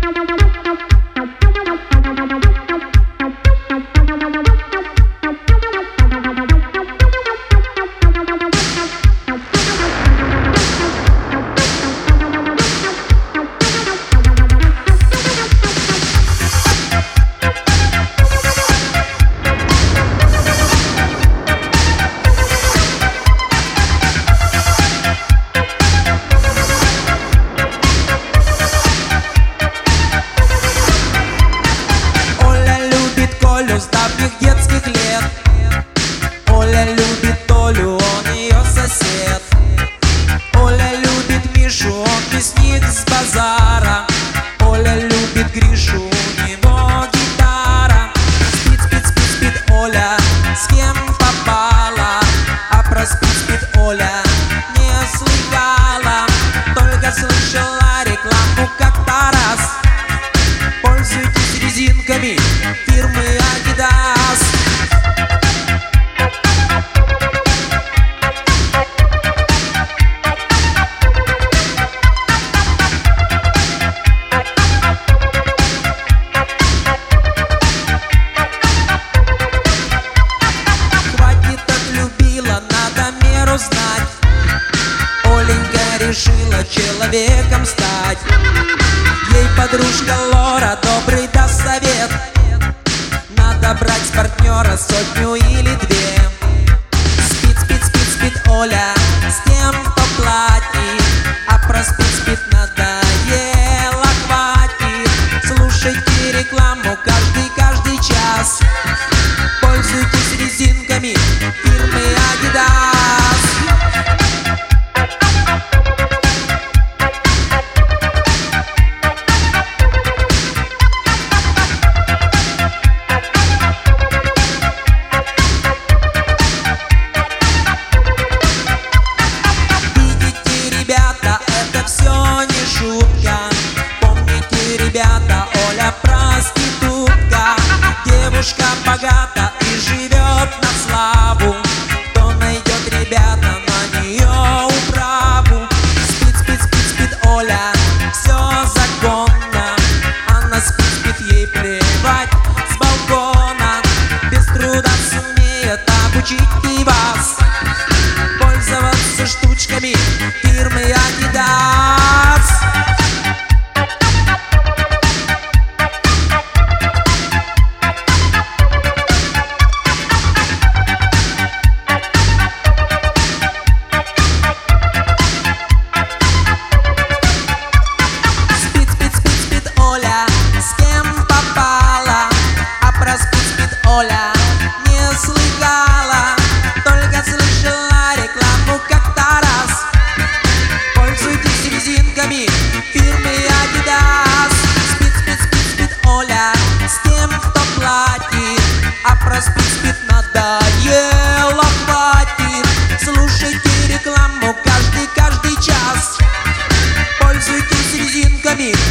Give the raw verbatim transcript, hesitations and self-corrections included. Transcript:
Олю с давних детских лет. Оля любит Олю, он ее сосед. Оля любит Мишу, он мясник с базара. Оля любит Гришу, у него гитара. Спит, спит, спит, спит Оля, с кем попала. А про спит, спит Оля не слыхала, только слышала рекламу как-то раз. Пользуйтесь резинками фирмы Adidas. Хватит, отлюбила, надо меру знать. Оленька решила человеком стать. Ей подружка Лора добрый даст совет: надо брать с партнера сотню или две. Спит, спит, спит, спит Оля с тем, кто платит, а про спит, спит надоело, хватит. Слушайте рекламу каждый, каждый час. Пользуйтесь резинками фирмы Adidas. Ребята, Оля проститутка, девушка богата и живет на славу. Кто найдет, ребята, на нее управу? Спит, спит, спит, спит Оля, все законно. Она спит, спит, ей плевать с балкона. Без труда сумеет обучить и вас пользоваться штучками фирмы Adidas. Оля не слыхала, только слышала рекламу как-то раз. Пользуйтесь резинками фирмы Adidas. Спит, спит, спит, спит Оля с тем, кто платит, а про спит, спит надоело, хватит. Слушайте рекламу каждый, каждый час. Пользуйтесь резинками